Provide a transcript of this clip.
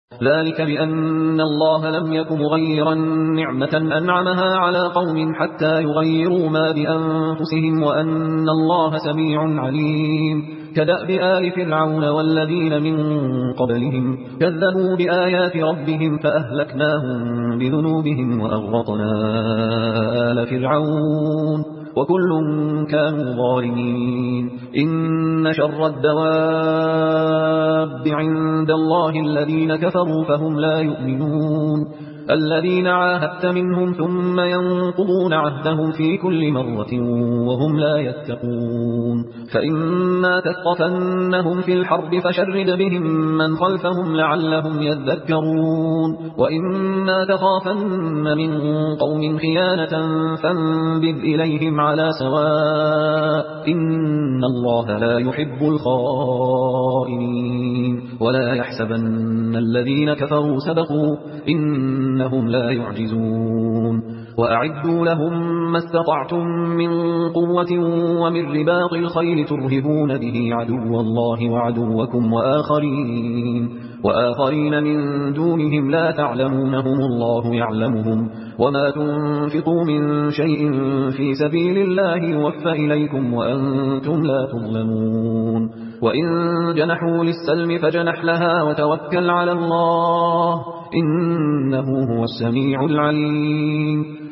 ذلك بأن الله لم يك مغيرا نعمة أنعمها على قوم حتى يغيروا ما بأنفسهم وأن الله سميع عليم. كدأب آل فرعون والذين من قبلهم كذبوا بآيات ربهم فأهلكناهم بذنوبهم وأغرقنا آل فرعون وكل كانوا ظالمين. إن شر الدواب عند الله الذين كفروا فهم لا يؤمنون. الذين عاهدت منهم ثم ينقضون عهدهم في كل مرة وهم لا يتقون. فإما تثقفنهم في الحرب فشرد بهم من خلفهم لعلهم يذكرون. وإما تخافن من قوم خيانة فانبذ إليهم على سواء إن الله لا يحب الخائنين. ولا يحسبن الذين كفروا سبقوا إنهم لا يعجزون. وأعدوا لهم ما استطعتم من قوة ومن رباط الخيل ترهبون به عدو الله وعدوكم وآخرين من دونهم لا تعلمونهم الله يعلمهم. وما تنفقوا من شيء في سبيل الله يوفى إليكم وأنتم لا تظلمون. وإن جنحوا للسلم فجنح لها وتوكل على الله إنه هو السميع العليم.